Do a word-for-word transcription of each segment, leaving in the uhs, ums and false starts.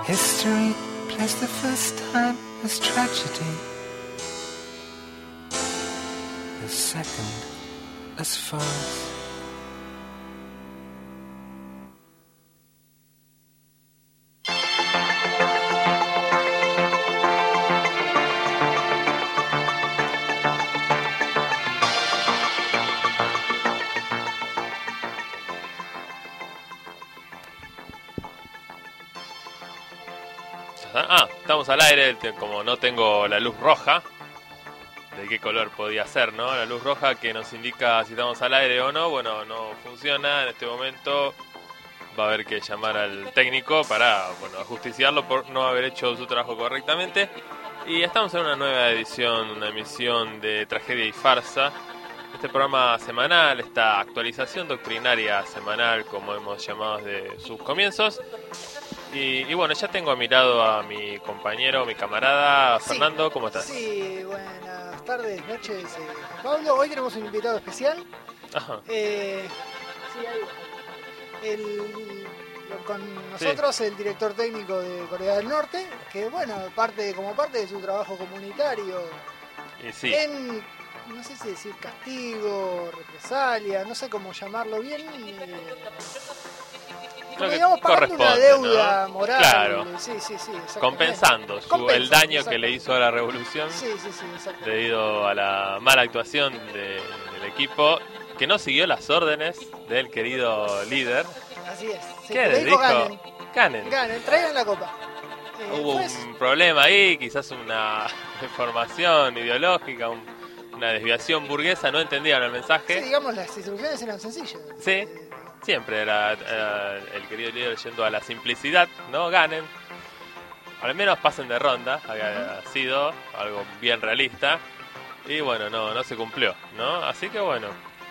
History plays the first time as tragedy, the second as farce. Ah, estamos al aire, como no tengo la luz roja, de qué color podía ser, ¿no? La luz roja que nos indica si estamos al aire o no, bueno, no funciona en este momento. Va a haber que llamar al técnico para, bueno, ajusticiarlo por no haber hecho su trabajo correctamente. Y estamos en una nueva edición, una emisión de Tragedia y Farsa. Este programa semanal, esta actualización doctrinaria semanal, como hemos llamado desde sus comienzos. Y, y bueno, ya tengo a mi lado a mi compañero, mi camarada, Sí, Fernando, ¿cómo estás? Sí, buenas tardes, noches, eh, Pablo. Hoy tenemos un invitado especial. Ajá. Eh, sí, ahí va. El, con nosotros sí. El director técnico de Corea del Norte, que bueno, parte como parte de su trabajo comunitario y sí. en, no sé si decir castigo, represalia, no sé cómo llamarlo bien. Eh, Como, digamos, pagando una deuda, ¿no? Moral. Claro. Sí, sí, sí, compensando su, Compensa, el daño que le hizo a la revolución, sí, sí, sí, debido a la mala actuación de, del equipo, que no siguió las órdenes del querido líder. Así es. Sí, ¿Qué le dijo? Ganen. Ganen. Ganen, traigan la copa. Eh, Hubo pues... un problema ahí, quizás una deformación ideológica, un, una desviación burguesa, no entendían el mensaje. Sí, digamos, las instrucciones eran sencillas. Sí. Eh, Siempre era, era el querido líder yendo a la simplicidad, ¿no? Ganen. Al menos pasen de ronda, había uh-huh. sido algo bien realista. Y bueno, no, no se cumplió, ¿no? Así que bueno.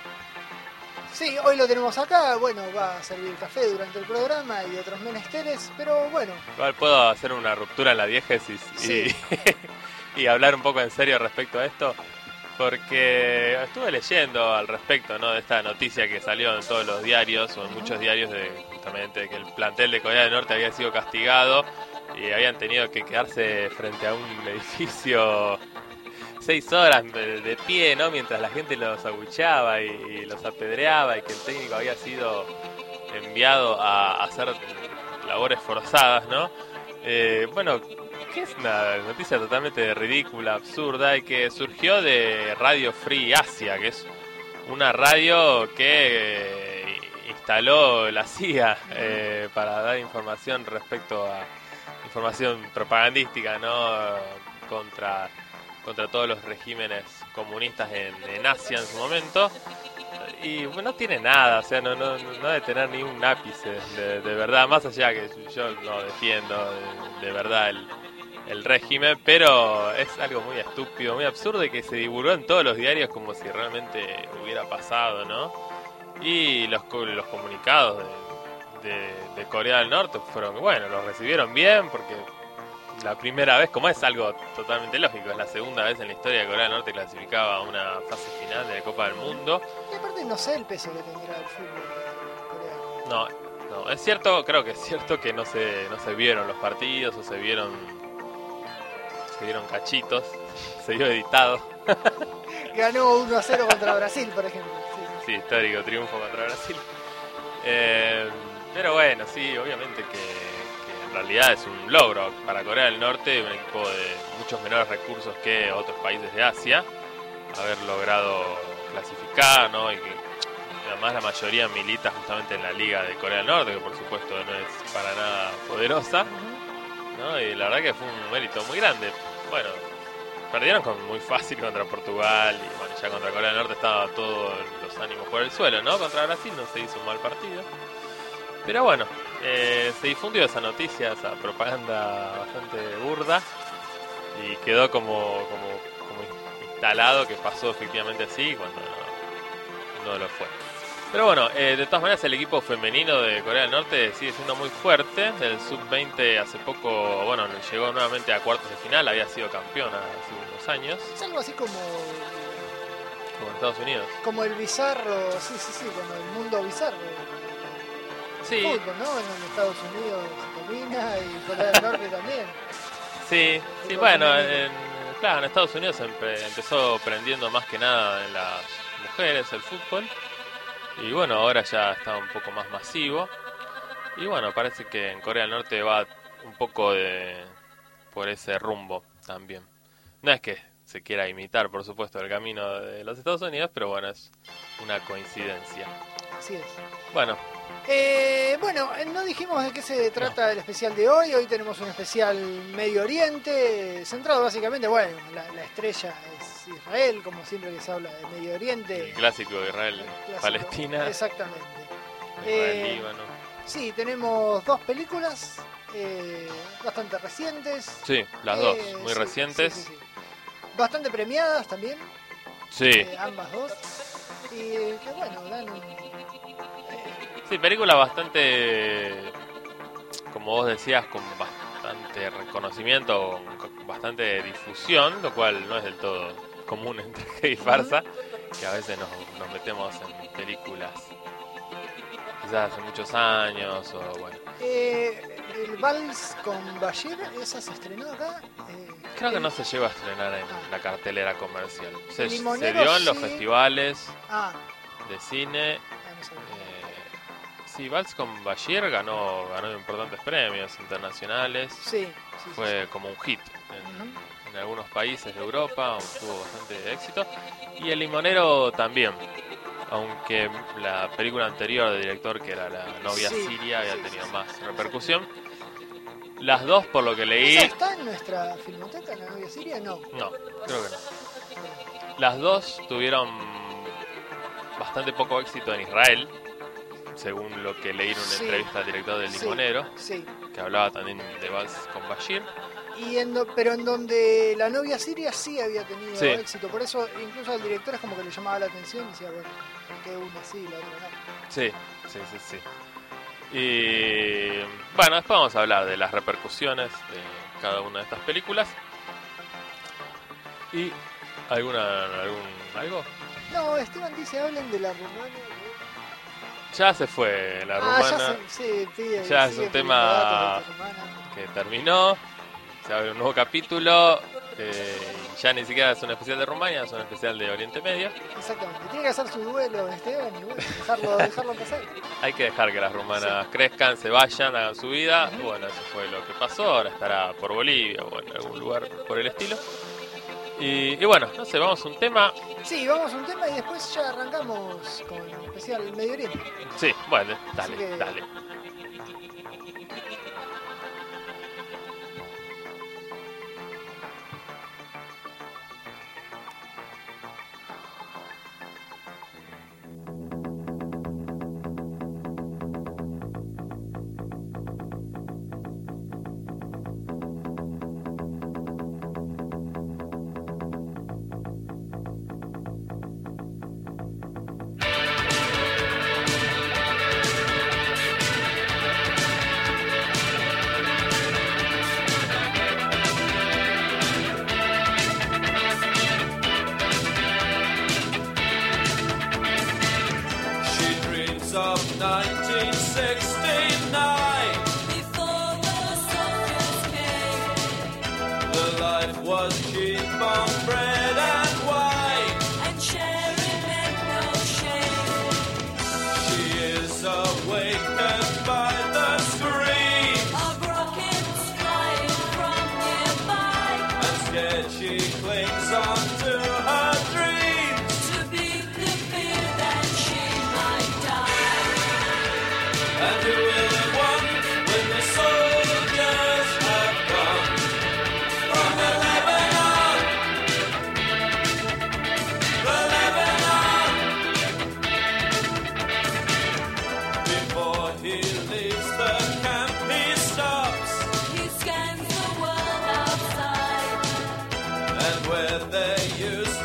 Sí, hoy lo tenemos acá, bueno, va a servir café durante el programa y otros menesteres, pero bueno. Igual puedo hacer una ruptura en la diégesis sí. y, y hablar un poco en serio respecto a esto. Porque estuve leyendo al respecto, ¿no? De esta noticia que salió en todos los diarios, o en muchos diarios, de justamente que el plantel de Corea del Norte había sido castigado y habían tenido que quedarse frente a un edificio seis horas de, de pie, ¿no? Mientras la gente los abucheaba y, y los apedreaba, y que el técnico había sido enviado a, a hacer labores forzadas, ¿no? Eh, bueno... que es una noticia totalmente ridícula, absurda, y que surgió de Radio Free Asia, que es una radio que eh, instaló la C I A eh, para dar información respecto a información propagandística, ¿no? contra contra todos los regímenes comunistas en, en Asia en su momento. Y bueno, no tiene nada, o sea, no no no debe tener ni un ápice de, de verdad, más allá que yo lo defiendo de, de verdad el el régimen, pero es algo muy estúpido, muy absurdo, y que se divulgó en todos los diarios como si realmente hubiera pasado, ¿no? Y los, los comunicados de, de, de Corea del Norte fueron, bueno, los recibieron bien, porque la primera vez, como es algo totalmente lógico, es la segunda vez en la historia de Corea del Norte clasificaba a una fase final de la Copa del Mundo. Y aparte no sé el peso que tendrá el fútbol coreano. No, no, es cierto, creo que es cierto que no se, no se vieron los partidos, o se vieron... se dieron cachitos, se dio editado. Ganó uno a cero contra Brasil, por ejemplo. Sí, sí histórico triunfo contra Brasil. Eh, pero bueno, sí, obviamente que, que en realidad es un logro para Corea del Norte, un equipo de muchos menores recursos que otros países de Asia, haber logrado clasificar, ¿no? Y que además la mayoría milita justamente en la Liga de Corea del Norte, que por supuesto no es para nada poderosa. ¿No? Y la verdad que fue un mérito muy grande. Bueno, perdieron con muy fácil contra Portugal, y bueno, ya contra Corea del Norte estaba todos los ánimos por el suelo, ¿no? Contra Brasil no se hizo un mal partido. Pero bueno, eh, se difundió esa noticia, esa propaganda bastante burda, y quedó como, como, como instalado que pasó efectivamente así cuando no, no lo fue. Pero bueno, eh, de todas maneras el equipo femenino de Corea del Norte sigue siendo muy fuerte. El sub veinte hace poco, bueno, llegó nuevamente a cuartos de final, había sido campeona hace unos años. Es algo así como... como en Estados Unidos. Como el bizarro, sí, sí, sí, como el mundo bizarro. Sí. fútbol, ¿no? En Estados Unidos se domina y Corea del Norte también. Sí, sí, bueno, en, claro, en Estados Unidos empe- empezó prendiendo más que nada en las mujeres el fútbol. Y bueno, ahora ya está un poco más masivo. Y bueno, parece que en Corea del Norte va un poco de por ese rumbo también. No es que se quiera imitar, por supuesto, el camino de los Estados Unidos, pero bueno, es una coincidencia. Así es. Bueno, Eh, bueno, eh, no dijimos de qué se trata no. el especial de hoy. Hoy tenemos un especial Medio Oriente, centrado básicamente, bueno, la, la estrella es Israel, como siempre que se habla de Medio Oriente. El clásico Israel-Palestina. Exactamente. Israel-Líbano. Eh, sí, tenemos dos películas eh, bastante recientes. Sí, las eh, dos, muy sí, recientes. Sí, sí, sí. Bastante premiadas también. Sí. Eh, ambas dos. Y que bueno, dan un... Sí, película bastante, como vos decías, con bastante reconocimiento, con bastante difusión, lo cual no es del todo común entre G y farsa, que a veces nos, nos metemos en películas quizás hace muchos años o bueno. Eh, el Vals con Bashir, ¿esa se estrenó acá? Eh, Creo que el... no se llegó a estrenar en ah. la cartelera comercial. Se, se Limonero, dio en los sí. festivales ah. de cine. Ah, no sabía. Eh, Sí, Vals con Bashir ganó, ganó importantes premios internacionales. Sí, sí, Fue sí. como un hit en, Uh-huh. en algunos países de Europa, tuvo bastante éxito. Y El Limonero también, aunque la película anterior del director, que era La novia Sí, siria, había sí, tenido sí, más sí, repercusión. Las dos, por lo que leí... ¿Esa está en nuestra filmoteca, la novia siria? No. No, creo que no. Las dos tuvieron bastante poco éxito en Israel, según lo que leí en una Sí. entrevista al director del Sí, Limonero, sí. que hablaba también de Vals con Bashir. Y en do- pero en donde la novia siria sí había tenido Sí. éxito. Por eso incluso al director es como que le llamaba la atención y decía, bueno, que una sí y la otra no. Sí, sí, sí, sí. Y bueno, después vamos a hablar de las repercusiones de cada una de estas películas. ¿Y alguna, algún, algo? No, Esteban dice, hablen de la rumana. Ya se fue la Ah, rumana, ya, se, sí, pide, Ya es sigue un pidiendo tema datos de esta rumana. que terminó, se abre un nuevo capítulo, eh, ya ni siquiera es un especial de Rumania, es un especial de Oriente Medio. Exactamente, tiene que hacer su duelo Esteban y bueno, dejarlo, dejarlo pasar. Hay que dejar que las rumanas sí. crezcan, se vayan, hagan su vida. Uh-huh. Bueno, eso fue lo que pasó, ahora estará por Bolivia o en algún lugar por el estilo. Y, y bueno, no sé, vamos a un tema. Sí, vamos a un tema y después ya arrancamos con el especial Medio Oriente. Sí, bueno, dale, que... dale. nineteen sixty-nine. Before the soldiers came, The life was cheap on bread and wine. and sharing meant no shame. She is awakened by the scream, Of rockets flying from nearby, and scared she clings on to her dreams. to beat the fear that she might die. And who will it want when the soldiers have gone from the Lebanon? The Lebanon. Before he leaves the camp, he stops, He scans the world outside, and where they used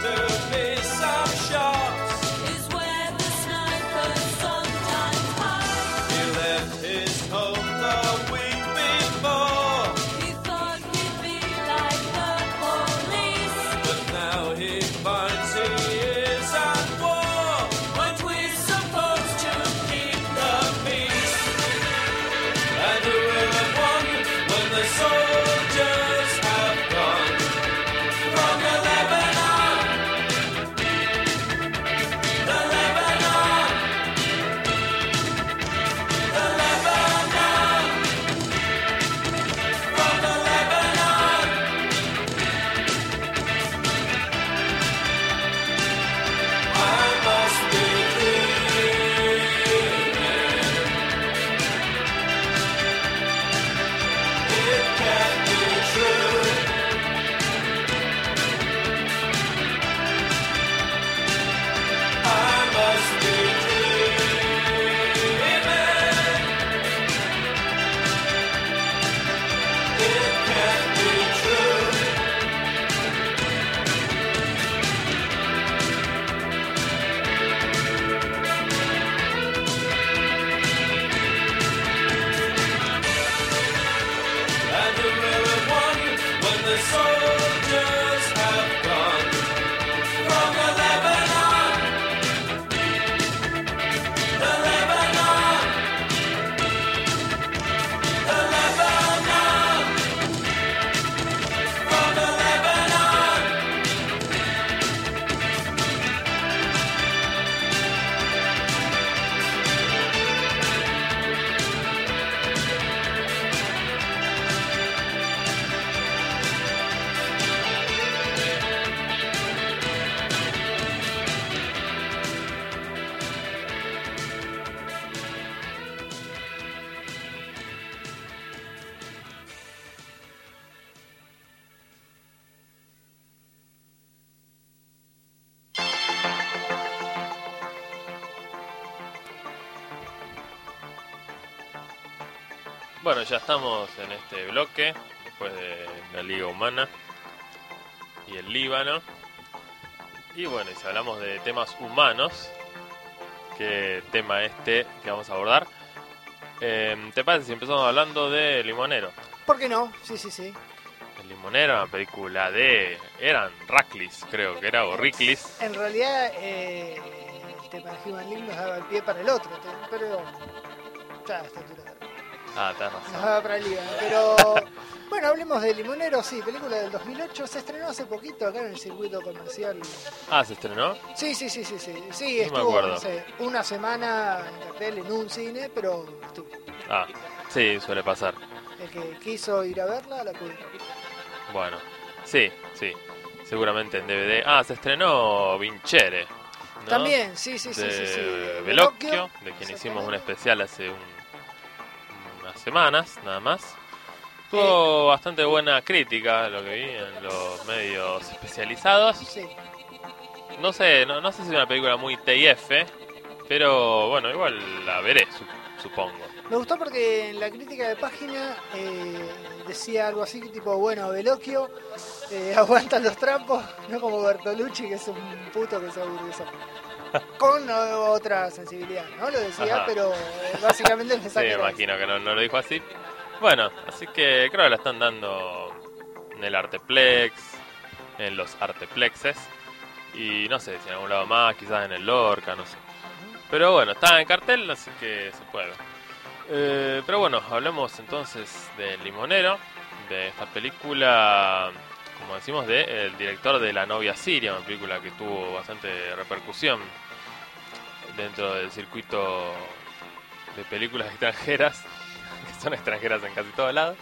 it can't be true. And who will have won when the soldiers have gone from the Lebanon? The Lebanon, the Lebanon, from the Lebanon. Bueno, ya estamos en este bloque, después de la Liga Humana y el Líbano. Y bueno, y si hablamos de temas humanos, ¿qué tema este que vamos a abordar? Eh, ¿Te parece si empezamos hablando de Limonero? ¿Por qué no? Sí, sí, sí. El Limonero, una película de... eran Radcliffe, creo que era, o Radcliffe. En realidad, eh, el tema de Human League nos daba el pie para el otro, te- pero ya a esta altura Ah, tenés nos razón. daba para el Líbano. Pero bueno, hablemos de Limonero, sí, película del dos mil ocho, se estrenó hace poquito acá en el circuito comercial. Ah, ¿se estrenó? Sí, sí, sí, sí, sí, sí, No me estuvo acuerdo. no sé, una semana en cartel en un cine, pero estuvo. Ah, sí, suele pasar. El que quiso ir a verla, la pudo ir a ver. Bueno, sí, sí, seguramente en D V D. Ah, se estrenó Vincere, ¿no? También, sí, sí, sí, de sí, sí. Velocchio, de quien hicimos un exactamente. especial hace un- unas semanas, nada más. Tuvo bastante buena crítica, lo que vi en los medios especializados. Sí. No sé, no, no sé si es una película muy T I F, pero bueno, igual la veré, su- supongo. Me gustó porque en la crítica de página eh, decía algo así, tipo, bueno, Velocchio eh, aguanta los trampos, no como Bertolucci, que es un puto que se aburguesó. Con eh, otra sensibilidad, ¿no? Lo decía, Ajá. pero eh, básicamente me Sí, saqué me imagino que no, no lo dijo así. Bueno, así que creo que la están dando en el Arteplex, en los Arteplexes, y no sé si en algún lado más, quizás en el Lorca, no sé. Pero bueno, está en cartel, así que se puede ver. Eh, pero bueno, hablemos entonces del Limonero, de esta película, como decimos, de el director de La novia siria, una película que tuvo bastante repercusión dentro del circuito de películas extranjeras, que son extranjeras en casi todos lados.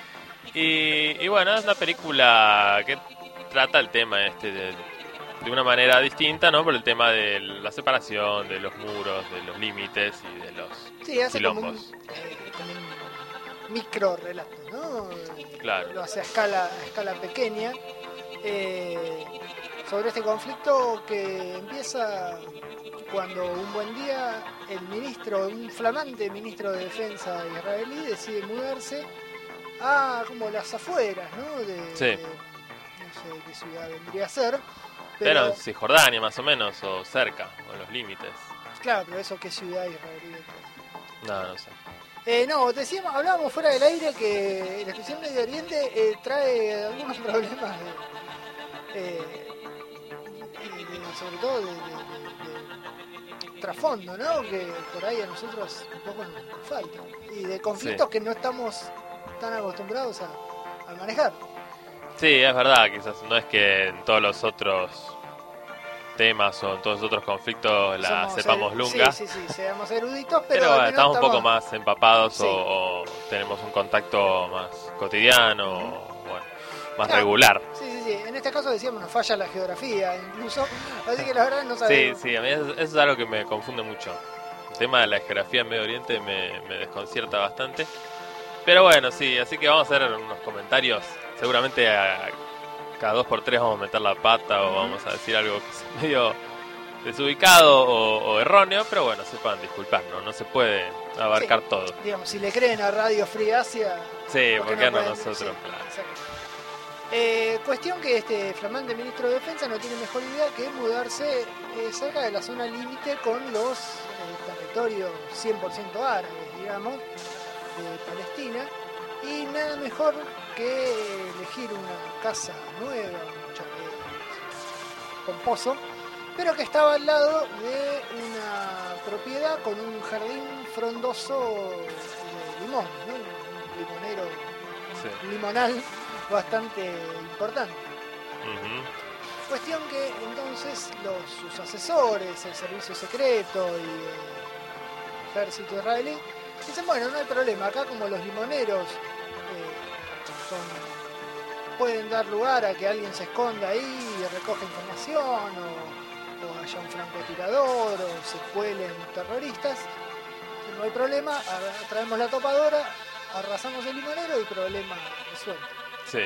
Y, y bueno, es una película que trata el tema este de, de una manera distinta, ¿no? Por el tema de la separación, de los muros, de los límites y de los Sí, hace como un, quilombos. eh, como un micro relato, ¿no? Claro. Lo hace a escala, a escala pequeña. eh, sobre este conflicto que empieza cuando un buen día el ministro, un flamante ministro de defensa israelí decide mudarse a como las afueras, ¿no? De, Sí. de- no sé qué ciudad vendría a ser. Pero Pero, en Cisjordania más o menos, o cerca, o en los límites. claro, pero eso qué ciudad israelí es. No, no sé. Eh, no, decíamos, hablábamos fuera del aire que el especial Medio Oriente eh, trae algunos problemas de, eh, de- de- sobre todo de, de- de- de trasfondo, ¿no? Que por ahí a nosotros un poco nos, nos falta. Y de conflictos Sí. que no estamos tan acostumbrados a, a manejar. Sí, es verdad, quizás no es que en todos los otros temas o en todos los otros conflictos la Somos sepamos er- lunga. Sí, sí, sí, seamos eruditos, pero, Pero al bueno, menos estamos un poco más empapados Sí. o, o tenemos un contacto más cotidiano, o, bueno, más Claro. regular. Sí, sí, sí. En este caso decíamos, nos falla la geografía incluso. Así que la verdad no Sí, sabemos. sí, a mí eso, eso es algo que me confunde mucho. El tema de la geografía en Medio Oriente me, me desconcierta bastante. Pero bueno, sí, así que vamos a hacer unos comentarios. Seguramente a cada dos por tres vamos a meter la pata o vamos a decir algo que es medio desubicado o, o erróneo, pero bueno, sepan disculpar, ¿no? No se puede abarcar Sí, todo. Digamos, si le creen a Radio Free Asia, Sí, ¿por ¿por qué qué no pueden? nosotros? Sí, Claro. exacto. Eh, cuestión que este flamante ministro de Defensa no tiene mejor idea que mudarse eh, cerca de la zona límite con los eh, territorios cien por ciento árabes, digamos, de Palestina, y nada mejor que elegir una casa nueva, un chalet con pozo, pero que estaba al lado de una propiedad con un jardín frondoso de limón, ¿no? Un limonero, Sí. un limonal bastante importante. Ujú. Cuestión que entonces los, sus asesores, el servicio secreto y el ejército israelí dicen, bueno, no hay problema, acá como los limoneros eh, son, pueden dar lugar a que alguien se esconda ahí y recoja información o, o haya un francotirador o se cuelen terroristas, no hay problema, a- traemos la topadora, arrasamos el limonero y problema resuelto. Sí.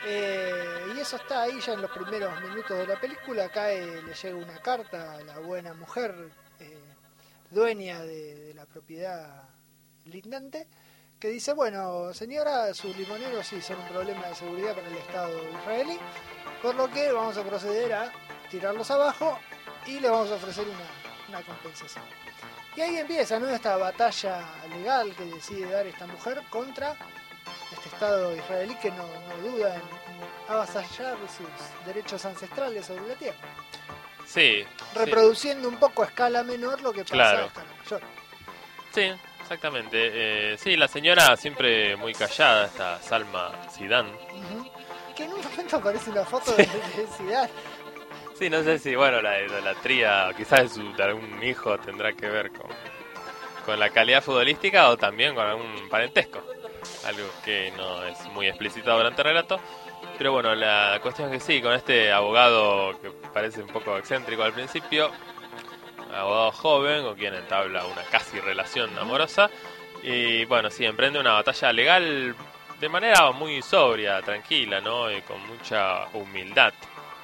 Eh, y eso está ahí ya en los primeros minutos de la película. Acá eh, le llega una carta a la buena mujer eh, dueña de, de la propiedad lindante, que dice, bueno señora, sus limoneros sí son un problema de seguridad para el Estado israelí, por lo que vamos a proceder a tirarlos abajo y le vamos a ofrecer una, una compensación. Y ahí empieza, ¿no?, esta batalla legal que decide dar esta mujer contra este Estado israelí que no, no duda en, en avasallar sus derechos ancestrales sobre la tierra, Sí. reproduciendo un poco a escala menor lo que pasa Claro. a escala mayor. Sí, sí, exactamente. Eh, sí, la señora siempre muy callada, esta Salma Zidane. Ujú. Que en un momento aparece una foto de, de Zidane. Sí, no sé si, bueno, la idolatría, quizás de, su, de algún hijo tendrá que ver con, con la calidad futbolística o también con algún parentesco. Algo que no es muy explicitado durante el relato. Pero bueno, la cuestión es que sí, con este abogado que parece un poco excéntrico al principio, abogado joven con quien entabla una casi relación amorosa. Y bueno, sí, emprende una batalla legal de manera muy sobria, tranquila, ¿no? Y con mucha humildad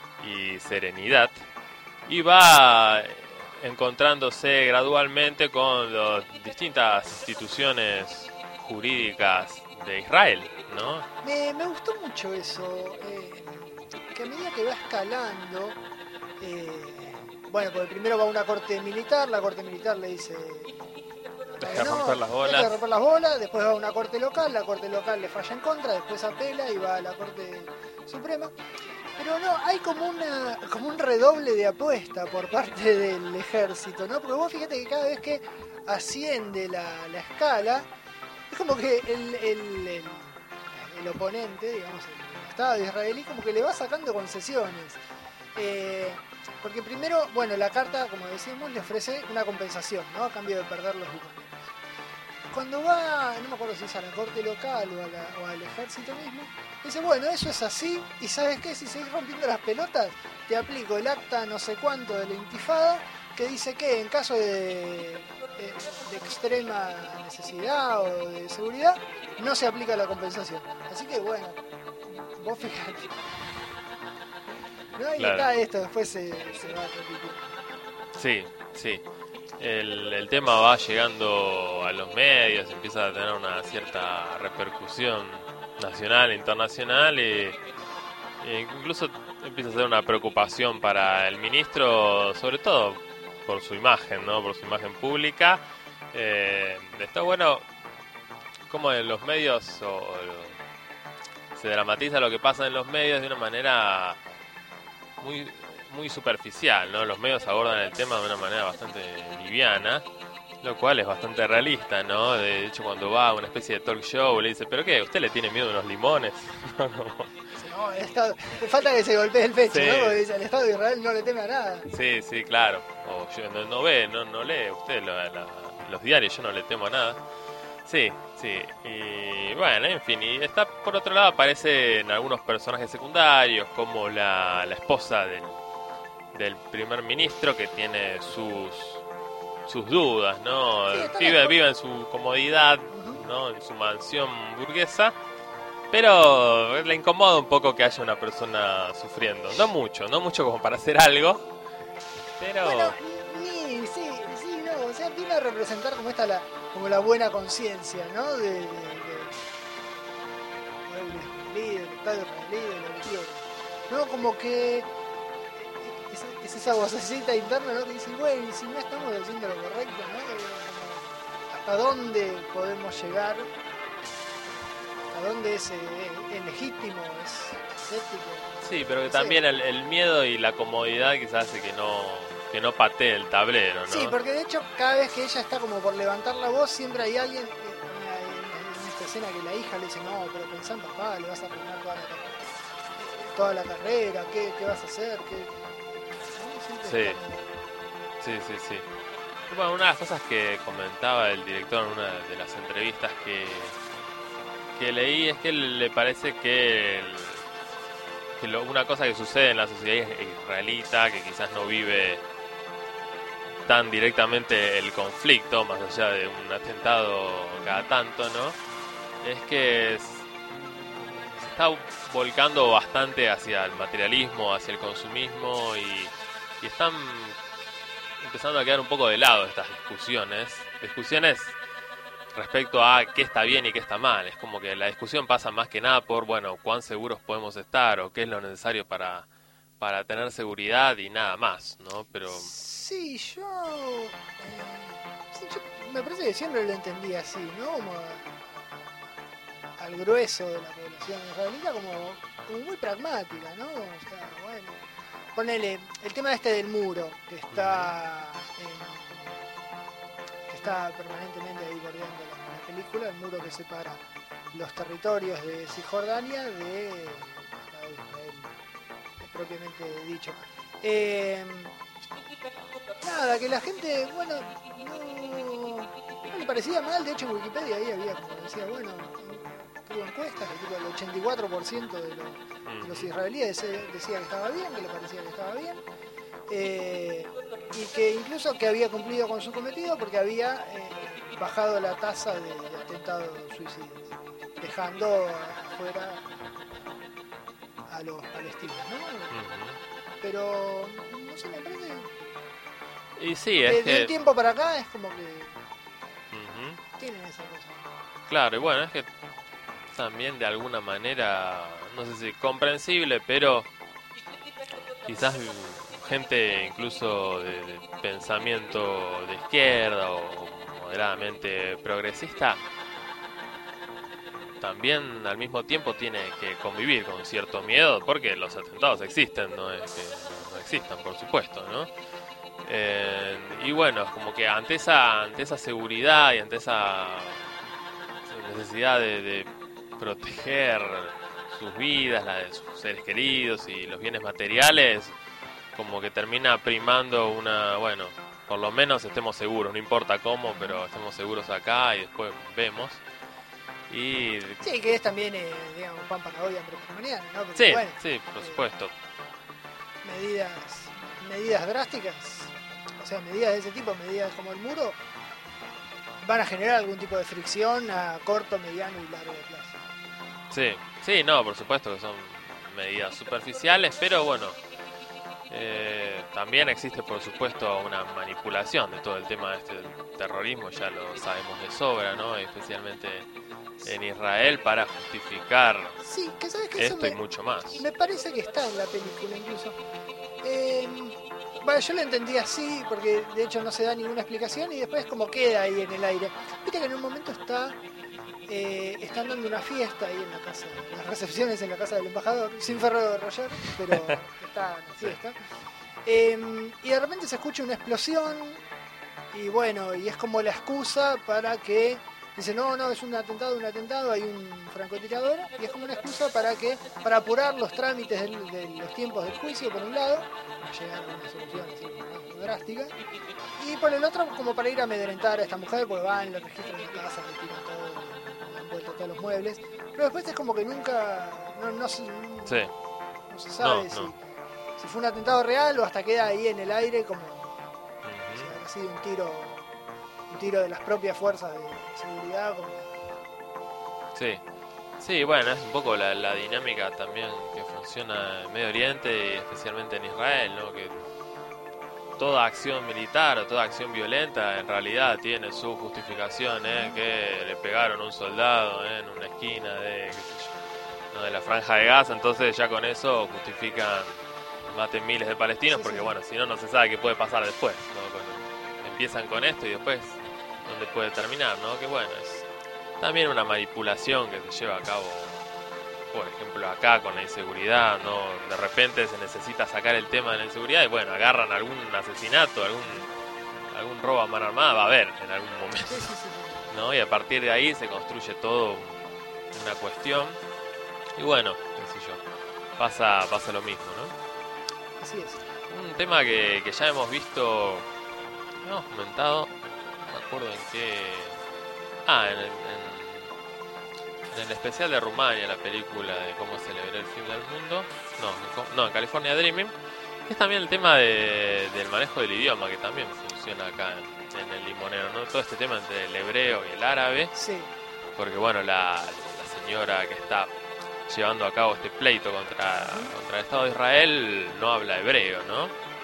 y serenidad. Y va encontrándose gradualmente con las distintas instituciones jurídicas de Israel, ¿no? Me, me gustó mucho eso, eh, que a medida que va escalando, eh, bueno, porque primero va a una corte militar, la corte militar le dice... Deja eh, no, romper las bolas. deja de romper las bolas, después va a una corte local, la corte local le falla en contra, después apela y va a la corte suprema. Pero no, hay como una como un redoble de apuesta por parte del ejército, ¿no? Porque vos fíjate que cada vez que asciende la, la escala, es como que el, el, el, el oponente, digamos, el Estado israelí, como que le va sacando concesiones. Eh, porque primero, bueno, la carta, como decimos, le ofrece una compensación, ¿no? A cambio de perder los limoneros. Cuando va, no me acuerdo si es a la corte local o, a la- o al ejército mismo, dice, bueno, eso es así, y ¿sabes qué? Si seguís rompiendo las pelotas, te aplico el acta no sé cuánto de la intifada, que dice que en caso de, de, de extrema necesidad o de seguridad, no se aplica la compensación. Así que bueno, vos fijate. ¿No? Y Claro. está esto, después se, se va a repetir. Sí, sí. El, el tema va llegando a los medios, empieza a tener una cierta repercusión nacional e internacional y, e incluso empieza a ser una preocupación para el ministro, sobre todo por su imagen, ¿no? Por su imagen pública. Eh, está bueno como en los medios o, o- se dramatiza lo que pasa en los medios de una manera muy muy superficial, ¿no? Los medios abordan el tema de una manera bastante liviana, lo cual es bastante realista, ¿no? De hecho, cuando va a una especie de talk show le dice, ¿pero qué? ¿Usted le tiene miedo a unos limones? No, no. No, el Estado, le falta que se golpee el pecho, Sí. ¿no? Porque dice, el Estado de Israel no le teme a nada. Sí, sí, claro. O yo- no, no ve, no, no lee usted la- la- los diarios, yo no le temo a nada. Sí, sí. Y bueno, en fin. Y está, por otro lado, aparecen algunos personajes secundarios, como la, la esposa del, del primer ministro, que tiene sus sus dudas, ¿no? Sí, está Vive, lejos. vive en su comodidad, Ujú. ¿no? En su mansión burguesa. Pero le incomoda un poco que haya una persona sufriendo. No mucho, no mucho como para hacer algo. Pero Bueno, ni, sí, sí, no, o sea, viene a representar como esta la, como la buena conciencia, ¿no? De, de, de, del líder, del Estado israelí, de lo que quiero. No, como que es, es esa vocecita interna, ¿no? Que dice, bueno, y si no estamos haciendo lo correcto, ¿no? Eh, como, ¿hasta dónde podemos llegar? ¿Hasta dónde es, eh, es legítimo, es, es ético? sí, pero que No sé. también el, el miedo y la comodidad quizás hace que no que no patee el tablero, ¿no? Sí, porque de hecho cada vez que ella está como por levantar la voz, siempre hay alguien, eh, en, en esta escena que la hija le dice, no, pero pensá en papá, le vas a arruinar toda la, carrera, toda la carrera, ¿qué, qué vas a hacer? ¿Qué? ¿No? Siempre Sí. está como- Sí, sí, sí. Y bueno, una de las cosas que comentaba el director en una de las entrevistas que, que leí es que le parece que, el- que lo- una cosa que sucede en la sociedad israelita, que quizás no vive tan directamente el conflicto, más allá de un atentado cada tanto, ¿no? Es que es- se está volcando bastante hacia el materialismo, hacia el consumismo y, y están empezando a quedar un poco de lado estas discusiones. Discusiones respecto a qué está bien y qué está mal. Es como que la discusión pasa más que nada por, bueno, cuán seguros podemos estar o qué es lo necesario para, para tener seguridad y nada más, ¿no? Pero Sí, yo, eh, sí, yo me parece que siempre lo entendí así, ¿no? Como a- al grueso de la población israelita como, como muy pragmática, ¿no? O sea, bueno, ponele el tema este del muro que está en- que está permanentemente ahí bordeando la, la película, el muro que separa los territorios de Cisjordania de Estado de Israel, propiamente dicho. Eh, Nada, que la gente, bueno, no, no le parecía mal. De hecho, en Wikipedia ahí había, como decía, bueno, tuvo encuestas que tipo el ochenta y cuatro por ciento de los, de los israelíes dese- decía que estaba bien, que le parecía que estaba bien. Eh, y que incluso que había cumplido con su cometido porque había eh, bajado la tasa de, de atentados suicidas, dejando afuera a los palestinos, ¿no? ujú. Pero, no sé, me parece Y sí, que es de un que tiempo para acá es como que ujú. tienen esa cosa. Claro, y bueno, es que también de alguna manera, no sé si comprensible, pero quizás gente incluso de, de pensamiento de izquierda o moderadamente progresista, también al mismo tiempo tiene que convivir con cierto miedo, porque los atentados existen, no es que no, no existan, por supuesto, ¿no? Eh, y bueno, como que ante esa, ante esa seguridad y ante esa necesidad de, de proteger sus vidas, la de sus seres queridos y los bienes materiales, como que termina primando una, bueno, por lo menos estemos seguros, no importa cómo, pero estemos seguros acá y después vemos. Y Sí, que es también, eh, digamos, pan para hoy, hambre para mañana, ¿no? Porque, sí, bueno, sí, por eh, supuesto. medidas, medidas drásticas, o sea, medidas de ese tipo, medidas como el muro, van a generar algún tipo de fricción a corto, mediano y largo plazo. Sí, sí, no, por supuesto que son medidas superficiales, pero bueno, eh, también existe por supuesto una manipulación de todo el tema este del terrorismo, ya lo sabemos de sobra, ¿no? Especialmente en Israel para justificar Sí, que sabes que eso esto y me, mucho más. me parece que está en la película incluso. Eh, bueno, yo lo entendí así, porque de hecho no se da ninguna explicación y después como queda ahí en el aire. Viste que en un momento está eh, están dando una fiesta ahí en la casa, las recepciones en la casa del embajador, sin Ferrero Roger, pero está en la fiesta. Eh, y de repente se escucha una explosión y bueno, y es como la excusa para que dice, no, no, es un atentado, un atentado, hay un francotirador, y es como una excusa para que, para apurar los trámites del- de los tiempos del juicio, por un lado, llegar a una solución así como drástica, y por el otro, como para ir a amedrentar a esta mujer, porque van, le registran la casa, le tiran todo, le han vuelto todos los muebles, pero después es como que nunca, no, no, se, Sí, no se sabe No, si, no. si fue un atentado real o hasta queda ahí en el aire como ujú. si habrá sido un tiro, un tiro de las propias fuerzas de seguridad, como Sí, sí, bueno, es un poco la, la dinámica también que funciona en Medio Oriente y especialmente en Israel, ¿no? Que toda acción militar o toda acción violenta en realidad tiene su justificación, ¿eh? Que le pegaron a un soldado, ¿eh? En una esquina de, qué sé yo, ¿no? De la franja de Gaza, entonces ya con eso justifican maten miles de palestinos, Sí, porque sí. bueno, si no, no se sabe qué puede pasar después, ¿no? Cuando empiezan con esto y después dónde puede terminar, ¿no? Que bueno, es también una manipulación que se lleva a cabo, por ejemplo, acá con la inseguridad, ¿no? De repente se necesita sacar el tema de la inseguridad y bueno, agarran algún asesinato, algún algún robo a mano armada, va a haber en algún momento, Sí, sí, sí, sí. ¿no? Y a partir de ahí se construye todo una cuestión y bueno, qué sé yo, pasa, pasa lo mismo, ¿no? Así es. Un tema que, que ya hemos visto, hemos comentado, no me acuerdo en qué... Ah, en el, en- en el especial de Rumania, la película de cómo celebrar el fin del mundo. No, en Co- no, en California Dreaming. Es también el tema de- del manejo del idioma, que también funciona acá en, en el Limonero, ¿no? Todo este tema entre el hebreo y el árabe. Sí. Porque bueno, la, la señora que está llevando a cabo este pleito contra, contra el Estado de Israel no habla hebreo, ¿no?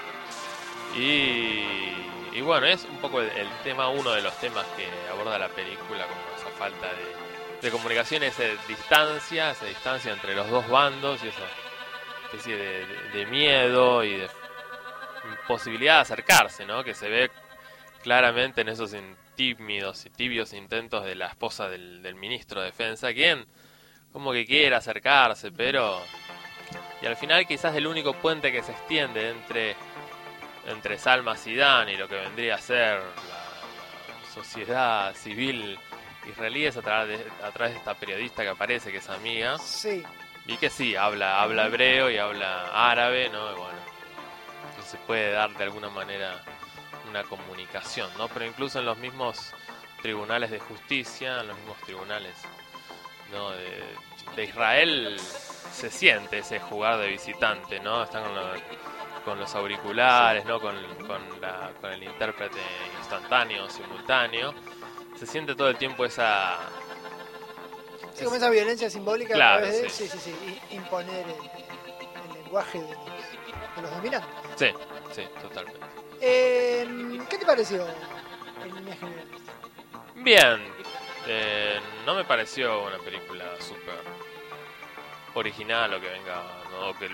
Y, y bueno, es un poco el, el tema, uno de los temas que aborda la película, como esa falta de, de comunicación, esa distancia, esa distancia entre los dos bandos y esa especie de, de- de miedo y de imposibilidad de acercarse, ¿no? Que se ve claramente en esos in- tímidos y tibios intentos de la esposa del, del ministro de Defensa, quien como que quiere acercarse, pero... Y al final quizás el único puente que se extiende entre, entre Salma Sidán y lo que vendría a ser la, la sociedad civil israelí es a través, de, a través de esta periodista que aparece, que es amiga, Sí. y que sí, habla, habla hebreo y habla árabe, ¿no? Y bueno, que se puede dar de alguna manera una comunicación, ¿no? Pero incluso en los mismos tribunales de justicia, en los mismos tribunales, ¿no? de, de Israel se siente ese jugar de visitante, ¿no? Están con, lo- con los auriculares, ¿no? Con, con, la, con el intérprete instantáneo, simultáneo. Se siente todo el tiempo esa... Sí, como esa violencia simbólica Claro, a través de, sí. sí, sí, sí, i- imponer el, el lenguaje de los, de los dominantes. Sí, sí, totalmente. Eh, ¿Qué te pareció en líneas generales? Bien, eh, no me pareció una película súper original o que venga, ¿no? O que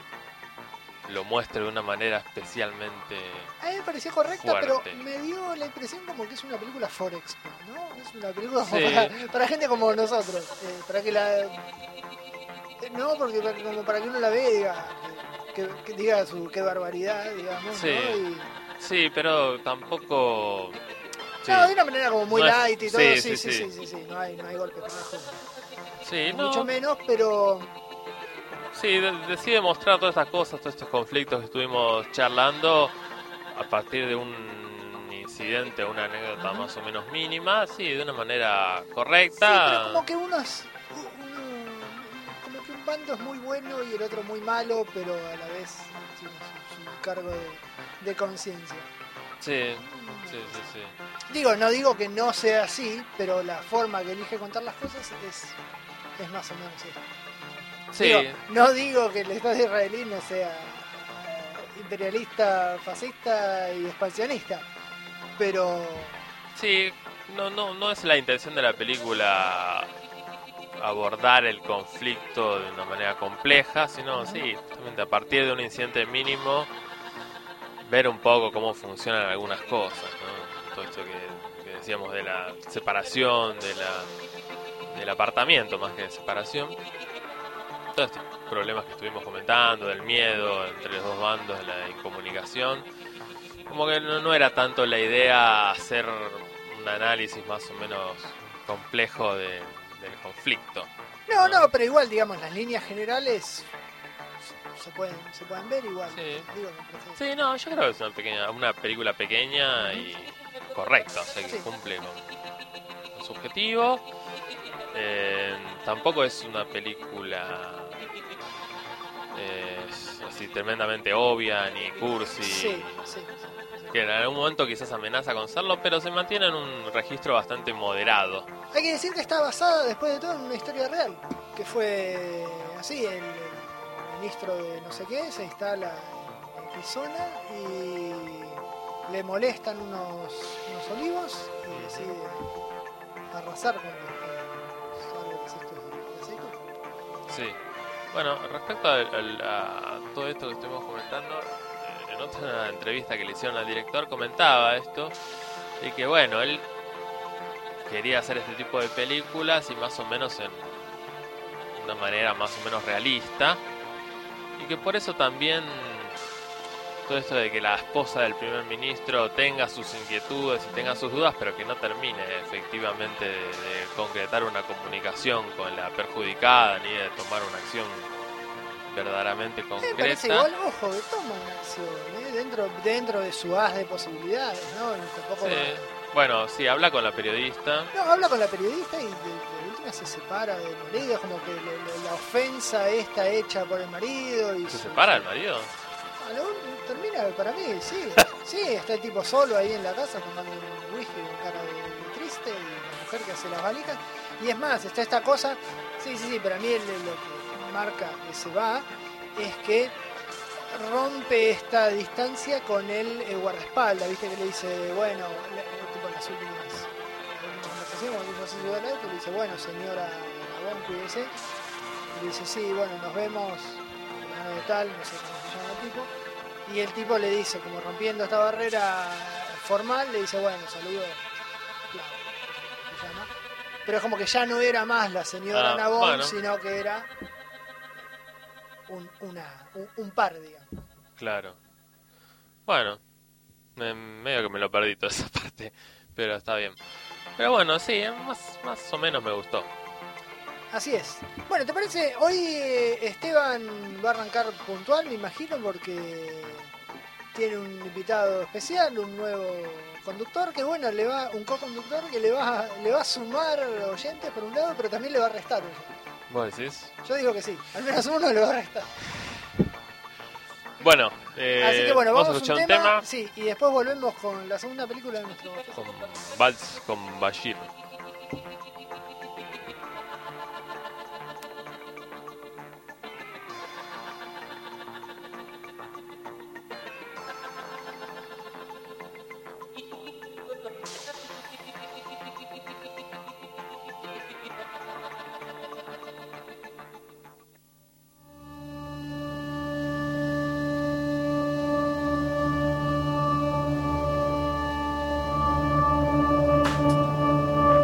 lo muestre de una manera especialmente... A mí me pareció correcta, Fuerte. pero me dio la impresión como que es una película forex, ¿no? Es una película Sí. para, para gente como nosotros, eh, para que la... eh, No, porque para- como para que uno la vea y diga, que, que diga su qué barbaridad, digamos, Sí. ¿no? Y- Sí, pero tampoco... Sí, No, de una manera como muy No es- light y todo, sí, sí, sí, sí, sí, sí. sí, sí, no hay, no hay golpes bajos, sí, no, mucho menos, pero sí, de- decide mostrar todas estas cosas, todos estos conflictos que estuvimos charlando a partir de un incidente, una anécdota más o menos mínima, sí, de una manera sí, correcta. pero como que uno es, uno- como que un bando es muy bueno y el otro muy malo, pero a la vez tiene su, su cargo de, de conciencia. Sí, sí, sí, sí. Digo, no digo que no sea así, pero la forma que elige contar las cosas es, es más o menos esta. Sí, Digo, no digo que el Estado israelí no sea eh, imperialista, fascista y expansionista, pero sí, no, no, no es la intención de la película abordar el conflicto de una manera compleja, sino, sí, justamente a partir de un incidente mínimo, ver un poco cómo funcionan algunas cosas, ¿no? Todo esto que, que decíamos de la separación, de la del apartamiento más que de separación. Todos estos problemas que estuvimos comentando, del miedo entre los dos bandos, de la incomunicación. Como que no, no era tanto la idea hacer un análisis más o menos complejo de, del conflicto. no, no, pero igual, digamos, las líneas generales se pueden, se pueden ver igual. Sí. Digo, me parece- Sí, no, yo creo que es una pequeña, una película pequeña y correcta, o sea que Sí. cumple con, con su objetivo. Eh, tampoco es una película eh, así tremendamente obvia ni cursi, Sí, sí. que en algún momento quizás amenaza con serlo, pero se mantiene en un registro bastante moderado. Hay que decir que está basada, después de todo, en una historia real, que fue así, el, el ministro de no sé qué se instala en Arizona y le molestan unos, unos olivos y decide arrasar con los, los árboles estos de aceituna. Sí. Bueno, respecto al- al- a, todo esto que estuvimos comentando, eh, en otra entrevista que le hicieron al director comentaba esto, y que bueno, él quería hacer este tipo de películas y más o menos en una manera más o menos realista, y que por eso también todo esto de que la esposa del primer ministro tenga sus inquietudes y tenga sus dudas, pero que no termine efectivamente de, de concretar una comunicación con la perjudicada ni de tomar una acción verdaderamente Me parece concreta. igual, ojo, que toma una acción, ¿eh? dentro, dentro de su haz de posibilidades, ¿no? Y tampoco Sí. Bueno, sí, habla con la periodista. no, habla con la periodista y de, de última se separa del marido, es como que le- le- la ofensa está hecha por el marido y ¿Se su- separa el marido? Ah, no, termina para mí, sí. Sí, está el tipo solo ahí en la casa tomando un whisky con cara de, de triste y la mujer que hace las valijas. Y es más, está esta cosa, sí, sí, sí, para mí el- lo que marca que se va es que rompe esta distancia con el, eh, guardaespaldas, viste que le dice, bueno, le- eh, tipo en las últimas, las últimas conversaciones, cuando dice, "Sí, ciudad del auto", le dice, bueno, señora Aragón, cuídese. Y le dice, sí, bueno, nos vemos, fulano de tal, no sé cómo se llama el tipo. Y el tipo le dice, como rompiendo esta barrera formal, le dice, bueno, saludo, claro, se llama. Pero es como que ya no era más la señora Ah, Nabón, bueno. sino que era un, una, un, un par, digamos. Claro. Bueno, me- medio que me lo perdí toda esa parte, pero está bien. Pero bueno, sí, más, más o menos me gustó. Así es. Bueno, ¿te parece? Hoy eh, Esteban va a arrancar puntual, me imagino, porque tiene un invitado especial, un nuevo conductor, que bueno, le va, un co-conductor que le va, le va a sumar oyentes por un lado, pero también le va a restar oyentes. ¿Vos decís? Yo digo que sí, al menos uno le va a restar. Bueno, eh, Así que bueno, vamos vamos a escuchar un un tema, tema sí, y después volvemos con la segunda película de nuestro... con Vals con Bashir. Thank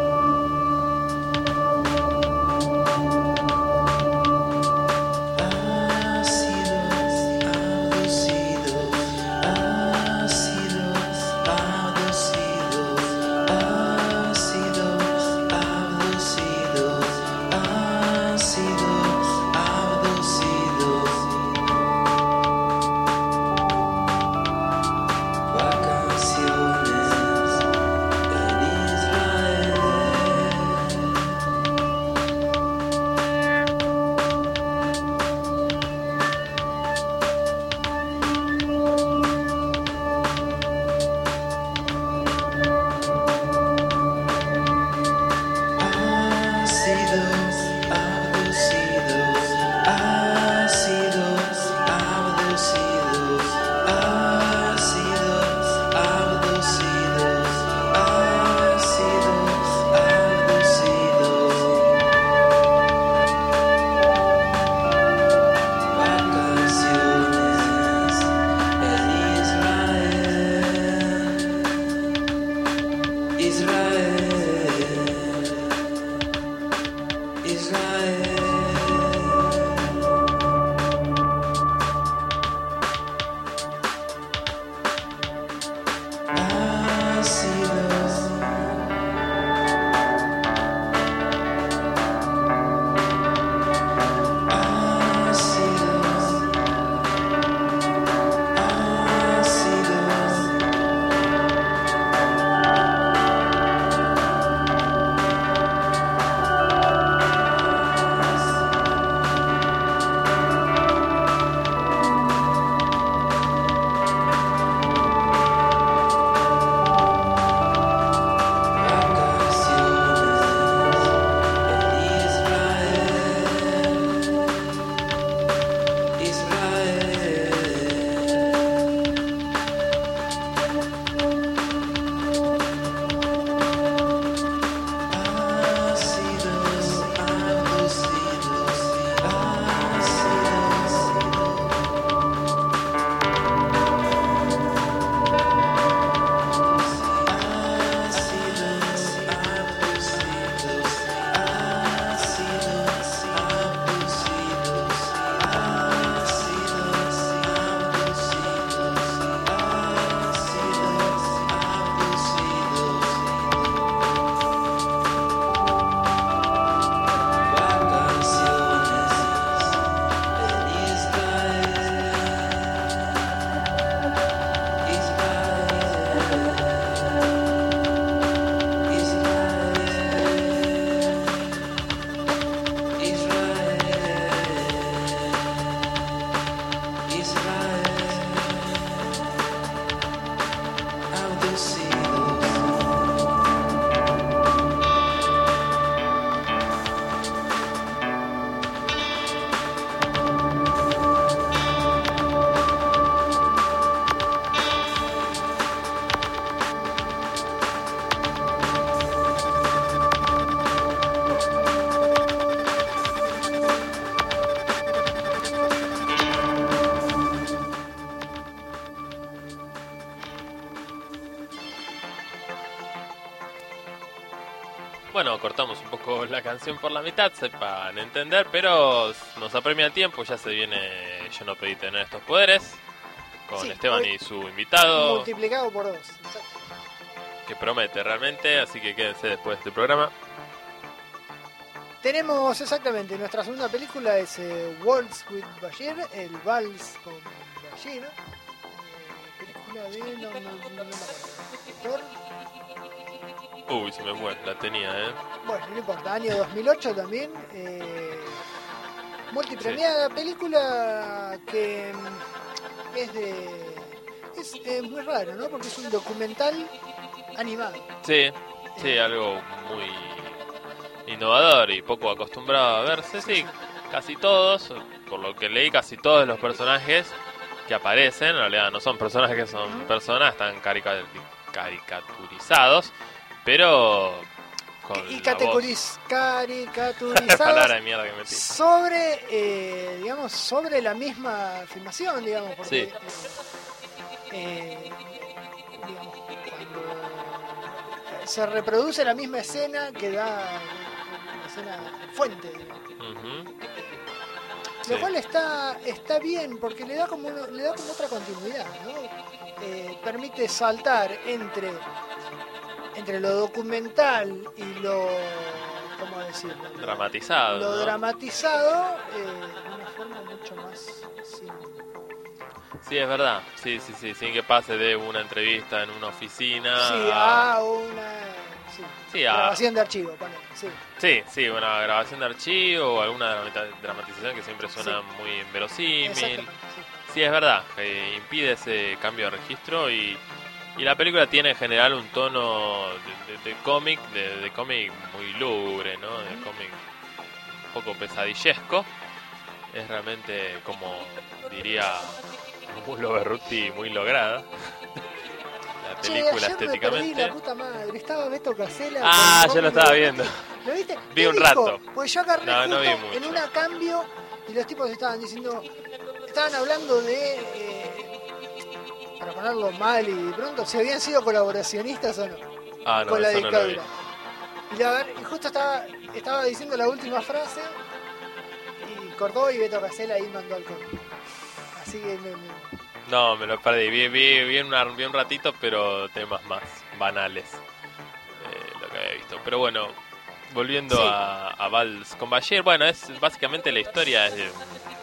Bueno, cortamos un poco la canción por la mitad, sepan entender, pero nos apremia el tiempo, ya se viene Yo no pedí tener estos poderes, con Sí, Esteban hoy- y su invitado, Multiplicado por dos. Exacto. que promete realmente, así que quédense después de este programa. Tenemos exactamente, nuestra segunda película es eh, Waltz with Bashir, el Vals con Bashir. Eh, película de... no, no, no, no me acuerdo. Uy, se me fue, la tenía, ¿eh? Bueno, no importa, año dos mil ocho también. Eh, multipremiada película que mm, es de... Es eh, muy raro, ¿no? Porque es un documental animado. Sí, sí, algo muy innovador y poco acostumbrado a verse, sí, casi todos, por lo que leí, casi todos los personajes que aparecen, en realidad no son personajes que son personas, están carica- caricaturizados, pero con Y la categoriz- voz- palabra caricaturizadas de mierda que metí. sobre, eh, digamos, sobre la misma filmación, digamos, porque Sí. eh, eh, digamos, cuando se reproduce la misma escena que da la escena fuente, digamos. Ujú. Lo Sí. cual está está bien porque le da como uno- le da como otra continuidad, ¿no? Eh, permite saltar entre entre lo documental y lo ¿cómo decirlo? Dramatizado, Lo ¿no? dramatizado eh, de una forma mucho más sin- Sí, es verdad, sí, sí, sí, sin que pase de una entrevista en una oficina sí, a- a una sí, Sí, a- grabación de archivo, ponele, sí. Sí, sí, una grabación de archivo o alguna dramata- dramatización que siempre suena muy inverosímil. Exactamente, sí. Sí, es verdad, que impide ese cambio de registro y, y la película tiene en general un tono de, de- de cómic, de, de cómic muy lúgubre, ¿no? De cómic un poco pesadillesco. Es realmente, como diría Mulo Berruti, muy lograda. La Che, película ayer me perdí estéticamente. la puta madre, estaba Beto Casella. Ah, con yo lo Romy estaba Berruti. viendo. ¿Lo viste? Vi ¿Qué un dijo? rato. Pues yo agarré No, no justo vi mucho. en una cambio y los tipos estaban diciendo, estaban hablando de, eh, para ponerlo mal y pronto, si habían sido colaboracionistas o no, Ah, no, con la eso no lo vi. dictadura. Y, la agarré- y justo estaba, estaba diciendo la última frase y cortó y Beto Casella ahí mandó al corte. Así que me- me- No, me lo perdí. Vi, vi, vi, una- vi un ratito, pero temas más banales. eh, lo que había visto. Pero bueno, volviendo Sí. a, a Vals con Bashir, bueno, es básicamente la historia es, de- es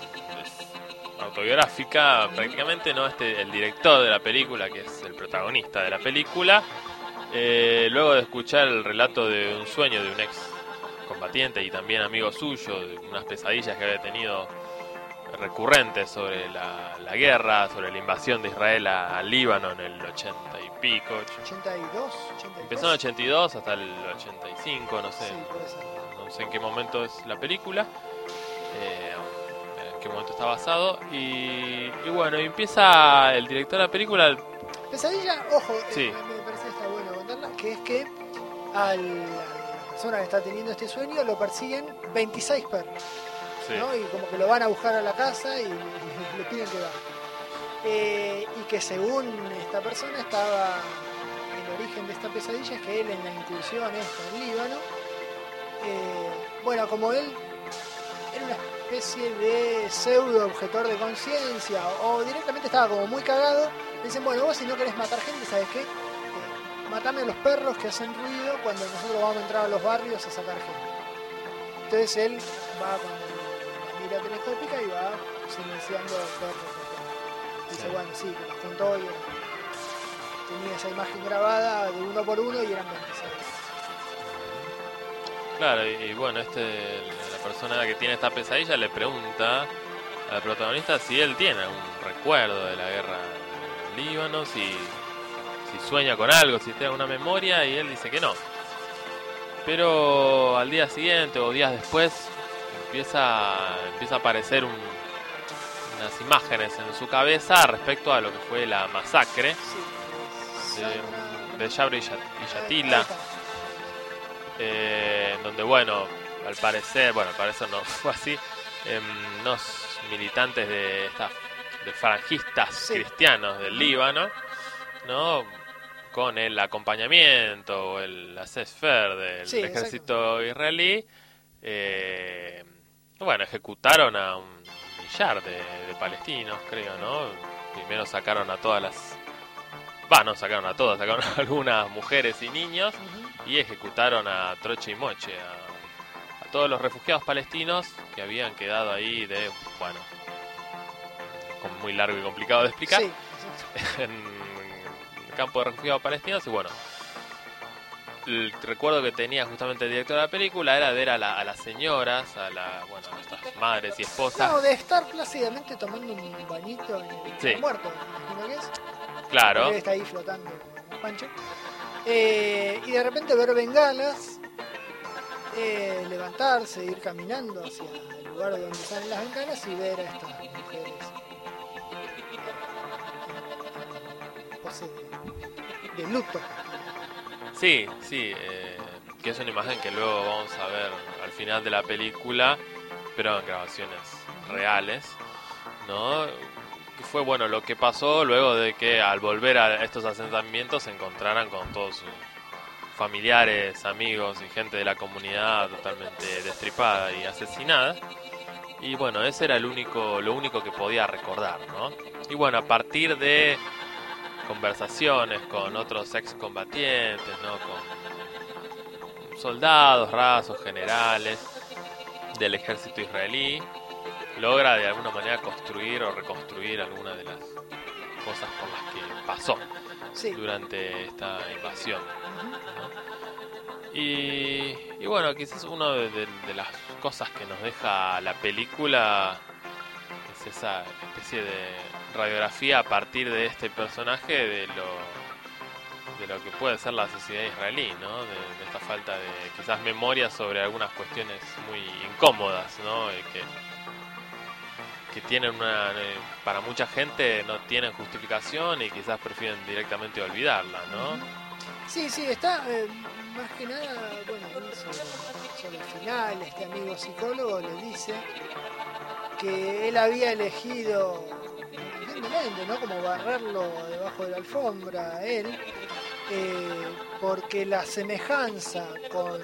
autobiográfica, prácticamente, ¿no? Este, el director de la película, que es el protagonista de la película, eh, luego de escuchar el relato de un sueño de un ex combatiente y también amigo suyo, de unas pesadillas que había tenido recurrentes sobre la, la guerra, sobre la invasión de Israel a- al Líbano en el ochenta y pico. ochenta y dos, ochenta y tres. Empezó en el ochenta y dos hasta el ochenta y cinco, no sé, Sí, puede ser. no sé en qué momento es la película, eh, en qué momento está basado. Y, y bueno, y empieza el director de la película. Pesadilla, ojo, eh, Sí. me parece que está bueno contarla, que es que al, a la persona que está teniendo este sueño lo persiguen veintiséis perros, Sí, ¿no? Y como que lo van a buscar a la casa y le, le piden que vaya. Eh, y que según esta persona estaba, el origen de esta pesadilla es que él en la incursión esta en Líbano, eh, bueno, como él era una especie de pseudo objetor de conciencia o directamente estaba como muy cagado, le dicen, bueno, vos si no querés matar gente, ¿sabes qué? Eh, matame a los perros que hacen ruido cuando nosotros vamos a entrar a los barrios a sacar gente. Entonces él va con la mira telescópica y va silenciando a los perros. Dice, Sí. bueno, sí, que los juntó y tenía esa imagen grabada de uno por uno y eran veintiséis. claro, y, y bueno, este la persona que tiene esta pesadilla le pregunta al protagonista si él tiene algún recuerdo de la guerra en Líbano, si, si sueña con algo, si tiene alguna memoria, y él dice que no. Pero al día siguiente o días después empieza, empieza a aparecer un- unas imágenes en su cabeza respecto a lo que fue la masacre Sí. de, de Yabra y Yat- y Ahí Yatila, está. eh, en donde, bueno, al parecer, bueno, al parecer no fue así, em, unos militantes de, esta, de falangistas Sí. cristianos del Líbano, ¿no? con el acompañamiento o el laissez-faire del Sí, ejército israelí, eh, bueno, ejecutaron a un millar de, de palestinos, creo, ¿no? Primero sacaron a todas las... Va, no sacaron a todas, sacaron a algunas mujeres y niños y ejecutaron a troche y moche, a, a todos los refugiados palestinos que habían quedado ahí de, bueno, como muy largo y complicado de explicar, Sí, exacto. en el campo de refugiados palestinos. Y bueno, el recuerdo que tenía justamente el director de la película era ver a, la- a las señoras, a la, bueno, a estas madres y esposas. No, de estar plácidamente tomando un bañito en el Sí. muerto, me imagino que es. Claro, Está ahí flotando en Pancho. Eh, y de repente ver bengalas, eh, levantarse, ir caminando hacia el lugar donde salen las bengalas y ver a estas mujeres en pose de, de luto. sí, sí, eh, que es una imagen que luego vamos a ver al final de la película, pero en grabaciones reales, ¿no? Que fue, bueno, lo que pasó luego de que al volver a estos asentamientos se encontraran con todos sus familiares, amigos y gente de la comunidad totalmente destripada y asesinada. Y bueno, ese era el único, lo único que podía recordar, ¿no? Y bueno, a partir de conversaciones con otros excombatientes, ¿no? Con soldados, rasos, generales del ejército israelí, logra de alguna manera construir o reconstruir algunas de las cosas por las que pasó Sí. durante esta invasión, ¿no? Y, y bueno, quizás una de, de- de las cosas que nos deja la película es esa especie de radiografía a partir de este personaje de lo de lo que puede ser la sociedad israelí, ¿no? De, de esta falta de quizás memoria sobre algunas cuestiones muy incómodas, ¿no? Y que que tienen una, eh, para mucha gente no tienen justificación y quizás prefieren directamente olvidarla, ¿no? Sí, sí, está eh, más que nada, bueno, él sobre, sobre el final, este amigo psicólogo le dice que él había elegido, evidentemente, ¿no? Como barrerlo debajo de la alfombra a él, eh, porque la semejanza con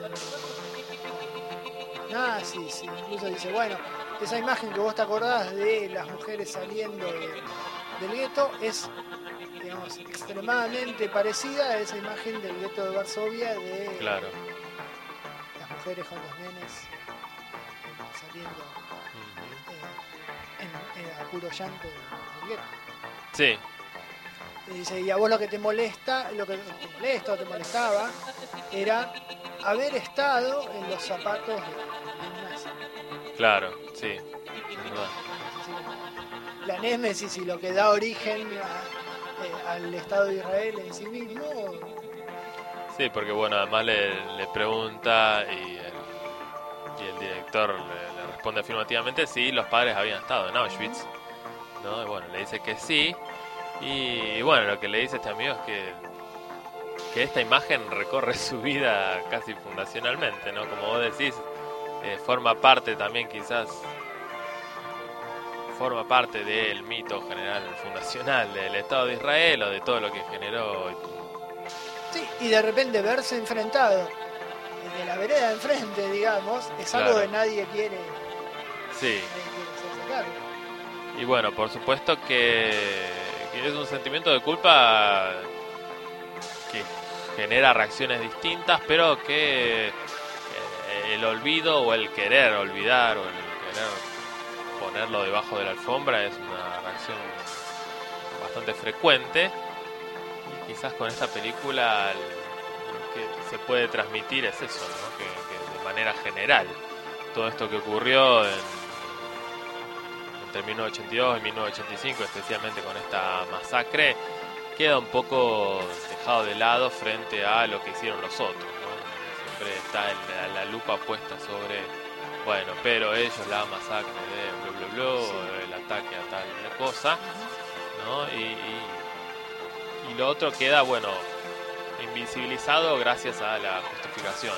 nazis, incluso dice, bueno, esa imagen que vos te acordás de las mujeres saliendo de- del gueto es, digamos, extremadamente parecida a esa imagen del gueto de Varsovia de Claro. las mujeres con los nenes saliendo Ujú. eh, en, en a puro llanto del gueto. Sí, Y dice, y a vos lo que te molesta, lo que te molesta o te molestaba, era haber estado en los zapatos de, de un nazi. claro, sí, es verdad. Así como la némesis y lo que da origen a- eh, al Estado de Israel en sí mismo. Sí, porque bueno, además le, le pregunta y el, y el director le, le responde afirmativamente si los padres habían estado en Auschwitz, ¿no? Y bueno, le dice que sí. Y, y bueno, lo que le dice este amigo es que, que esta imagen recorre su vida casi fundacionalmente, ¿no? Como vos decís, eh, forma parte también quizás, forma parte del mito general fundacional del Estado de Israel o de todo lo que generó. Sí, y de repente verse enfrentado de la vereda de enfrente, digamos, es algo Claro. que nadie quiere, Sí. nadie quiere hacerse cargo. Y bueno, por supuesto que, que es un sentimiento de culpa que genera reacciones distintas, pero que eh, el olvido o el querer olvidar o el querer ponerlo debajo de la alfombra es una reacción bastante frecuente. Y quizás con esta película lo que se puede transmitir es eso, ¿no? Que, que de manera general todo esto que ocurrió en entre mil novecientos ochenta y dos y mil novecientos ochenta y cinco, especialmente con esta masacre, queda un poco dejado de lado frente a lo que hicieron los otros, ¿no? Siempre está el- la, la lupa puesta sobre, bueno, pero ellos la masacre de bla bla bla, Sí. el ataque a tal cosa, ¿no? Y, y, y lo otro queda, bueno, invisibilizado gracias a la justificación,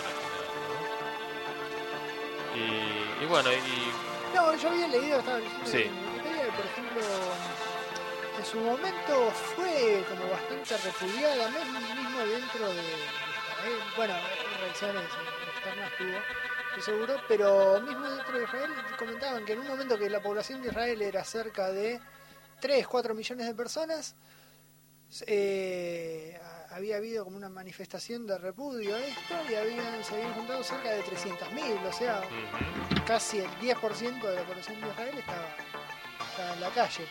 ¿no? Y, y bueno, y No, yo había leído, estaba leyendo Sí. en Wikipedia, que, por ejemplo, en su momento fue como bastante repudiada, mismo mismo dentro de, de Israel. Bueno, reacciones externas tuvo, estoy seguro, pero mismo dentro de Israel comentaban que en un momento que la población de Israel era cerca de tres, cuatro millones de personas, eh, había habido como una manifestación de repudio a esto y habían, se habían juntado cerca de trescientos mil, o sea, Ujú. casi el diez por ciento de la población de Israel estaba, estaba en la calle.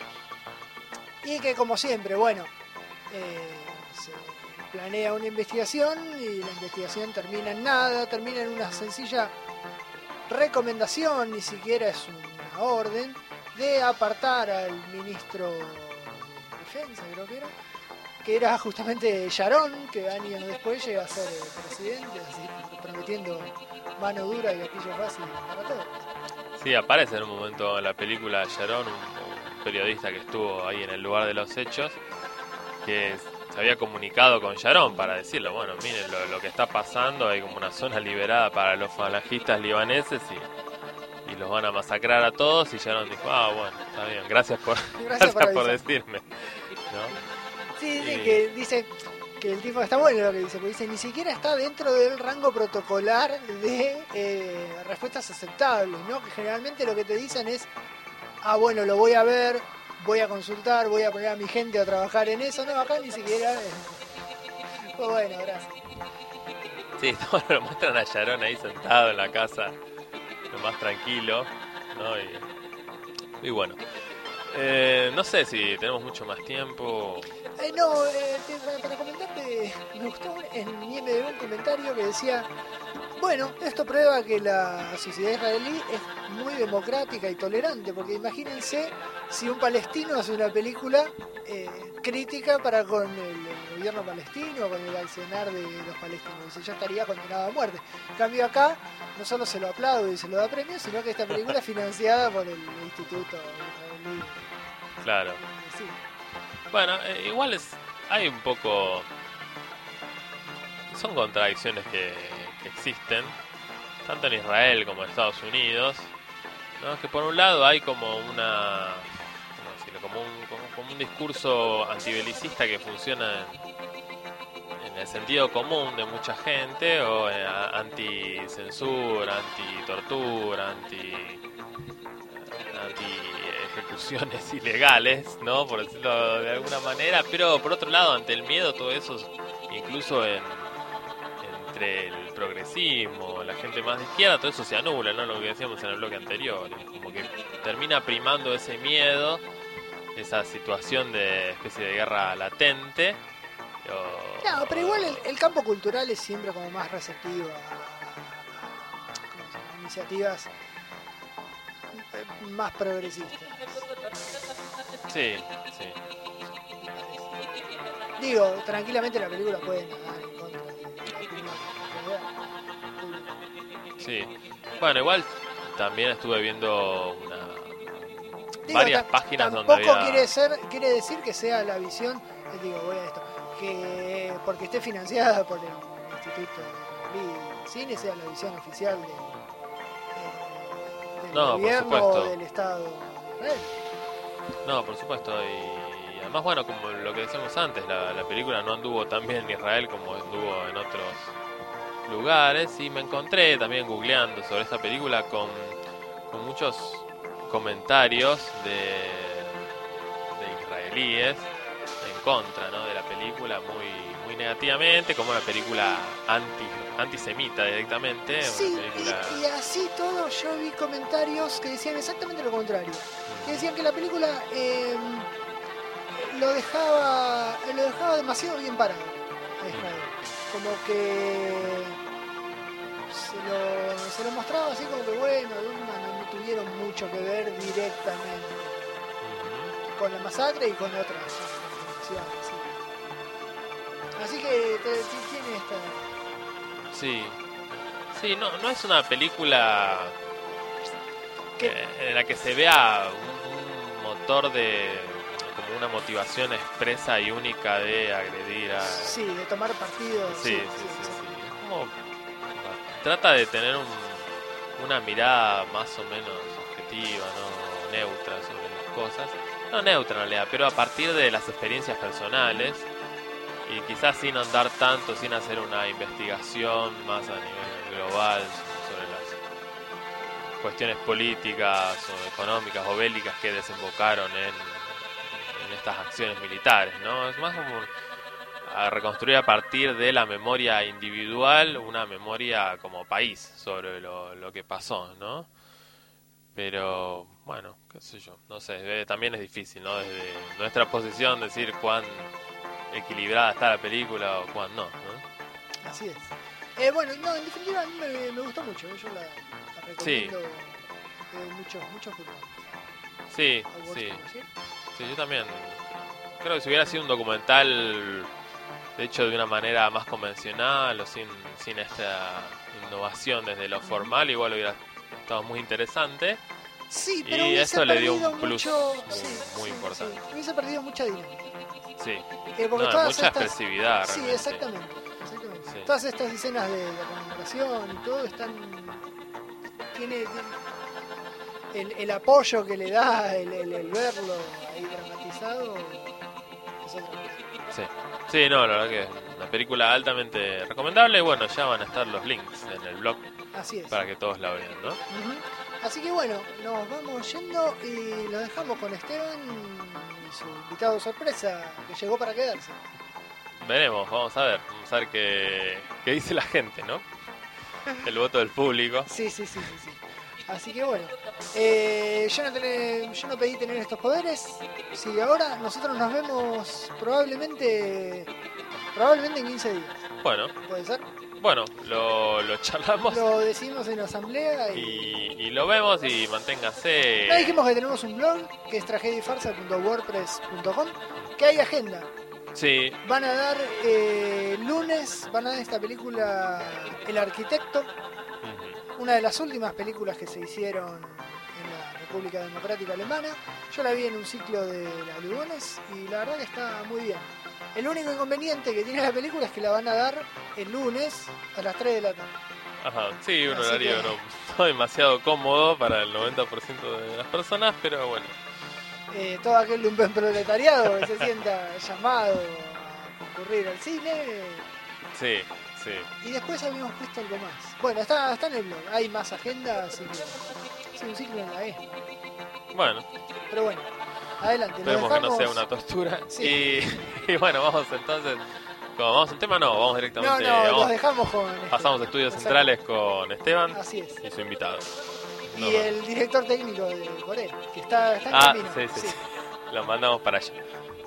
Y que como siempre, bueno, eh, se planea una investigación y la investigación termina en nada, termina en una sencilla recomendación, ni siquiera es una orden, de apartar al ministro de Defensa, creo que era, que era justamente Sharon, que años después llega a ser el presidente, así, prometiendo mano dura y gatillo fácil para todos. Sí, aparece en un momento en la película Sharon, un, un periodista que estuvo ahí en el lugar de los hechos, que se había comunicado con Sharon para decirle, bueno, miren lo, lo que está pasando, hay como una zona liberada para los falangistas libaneses y, y los van a masacrar a todos. Y Sharon dijo, ah, bueno, está bien, gracias por, gracias por por avisar. decirme. ¿No? Sí, sí, Sí. que dice que el tipo está bueno lo que dice, porque dice, ni siquiera está dentro del rango protocolar de eh, respuestas aceptables, ¿no? Que generalmente lo que te dicen es, ah, bueno, lo voy a ver, voy a consultar, voy a poner a mi gente a trabajar en eso. No, acá ni siquiera... eh, pues bueno, gracias. Sí, no, lo muestran a Sharon ahí sentado en la casa, lo más tranquilo, ¿no? Y, y bueno, eh, no sé si tenemos mucho más tiempo. Eh, no, eh, te- para, para comentarte, me gustó en I M D B un comentario que decía, bueno, esto prueba que la sociedad israelí es muy democrática y tolerante, porque imagínense si un palestino hace una película eh, crítica para con el, el gobierno palestino, con el accionar de los palestinos, dice, ya estaría condenado a muerte. En cambio acá, no solo se lo aplaude y se lo da premio, sino que esta película es financiada por el Instituto Israelí. Claro. Sí. Bueno, eh, igual es, hay un poco... Son contradicciones que, que existen, tanto en Israel como en Estados Unidos, ¿no? Que por un lado hay como una... ¿cómo decirlo? Como un, como, como un discurso antibelicista que funciona en, en el sentido común de mucha gente, o eh, anti-censura, anti-tortura, anti... anti-ejecuciones ilegales, ¿no? Por decirlo de alguna manera, pero por otro lado, ante el miedo, todo eso, incluso en, entre el progresismo, la gente más de izquierda, todo eso se anula, ¿no? Lo que decíamos en el bloque anterior, es como que termina primando ese miedo, esa situación de especie de guerra latente. o- No, pero igual el, el campo cultural es siempre como más receptivo a, a- ¿cómo se llama? Iniciativas eh, más progresistas. Sí, sí. Digo, tranquilamente la película puede nadar en contra de la opinión pública. Sí. Bueno, igual también estuve viendo una Digo, varias ta- páginas donde tampoco había... quiere ser quiere decir que sea la visión, eh, digo, voy a esto, que porque esté financiada por el Instituto de Cine sea la visión oficial del, eh, del No, por gobierno o supuesto. del Estado de Israel. No, por supuesto, y además, bueno, como lo que decíamos antes, la, la película no anduvo tan bien en Israel como anduvo en otros lugares, y me encontré también googleando sobre esta película con, con muchos comentarios de, de israelíes en contra, ¿no? de la película, muy muy negativamente, como una película anti antisemita directamente, Sí, una película... y, y así todo yo vi comentarios que decían exactamente lo contrario. Que decían que la película eh, lo dejaba lo dejaba demasiado bien parado a Israel. Como que se lo, se lo mostraba así como que bueno, de una no, no tuvieron mucho que ver directamente Ujú. con la masacre y con otras acciones. Sí. Así que te- te- tiene esta... Sí, sí, no, no es una película que- eh, en la que se vea un, un motor de, como una motivación expresa y única de agredir a... Sí, de tomar partido. sí, sí, sí, sí. Es como, trata de tener un, una mirada más o menos objetiva, no neutra sobre las cosas, no neutra en realidad, pero a partir de las experiencias personales y quizás sin andar tanto, sin hacer una investigación más a nivel global sobre las cuestiones políticas o económicas o bélicas que desembocaron en, en estas acciones militares, ¿no? Es más como a reconstruir a partir de la memoria individual, una memoria como país sobre lo, lo que pasó, ¿no? Pero, bueno, qué sé yo, no sé, eh, también es difícil, ¿no? Desde nuestra posición decir cuán equilibrada está la película o cuán no, ¿no? Así es. Eh, bueno, no, en definitiva a mí me, me gustó mucho, yo la, la recomiendo de muchos, muchos culpables. Sí, ¿Algo sí, así, ¿sí? sí, yo también creo que si hubiera sido un documental, de hecho de una manera más convencional o sin, sin esta innovación desde lo formal, igual hubiera estado muy interesante. Sí, Y pero hubiese eso le dio un perdido plus mucho, muy- sí, muy sí, importante. sí. Hubiese perdido mucha dinámica. Sí, Eh, porque no, todas mucha estas- expresividad Sí, realmente. exactamente. exactamente. Sí. Todas estas escenas de la conmemoración y todo están. Tiene, tiene el, el apoyo que le da, el, el, el verlo ahí dramatizado, es otra cosa. Sí. Sí, no, la verdad que es una película altamente recomendable. Y bueno, ya van a estar los links en el blog Así es. para que todos la vean, ¿no? Ujú. Así que bueno, nos vamos yendo y lo dejamos con Esteban y su invitado sorpresa que llegó para quedarse. Veremos, vamos a ver. Vamos a ver qué, qué dice la gente, ¿no? El voto del público. Sí, sí, sí, sí, sí. Así que bueno, eh, yo, no tené- yo no pedí tener estos poderes. Sí, ahora nosotros nos vemos probablemente probablemente en quince días. Bueno, ¿Puede ser? bueno, lo, lo charlamos Lo decimos en asamblea y... y, y lo vemos y manténgase. Ya dijimos que tenemos un blog que es tragediafarsa punto wordpress punto com, que hay agenda. Sí, Van a dar eh, lunes, van a dar esta película El Arquitecto, ujú, una de las últimas películas que se hicieron en la República Democrática Alemana. Yo la vi en un ciclo de la Lugones y la verdad que está muy bien. El único inconveniente que tiene la película es que la van a dar el lunes a las tres de la tarde. ajá, sí, un Así horario que- no, no demasiado cómodo para el noventa por ciento de las personas, pero bueno. Eh, todo aquel lumpenproletariado que se sienta llamado a concurrir al cine. Sí, sí. Y después habíamos puesto algo más. Bueno, está, está en el blog, hay más agenda, así que sí, un ciclo en la E. Bueno, Pero bueno, adelante. lo esperemos que no dejamos- sea una tortura. Sí. Y, y bueno, vamos entonces. Como vamos en tema, no, vamos No, directamente. no, los vamos- dejamos con... este, pasamos a estudios con centrales con Esteban Así es. y su invitado. Y Nos vemos. el director técnico de Corea, que está, está en Ah, camino. sí, sí, sí. Lo mandamos para allá.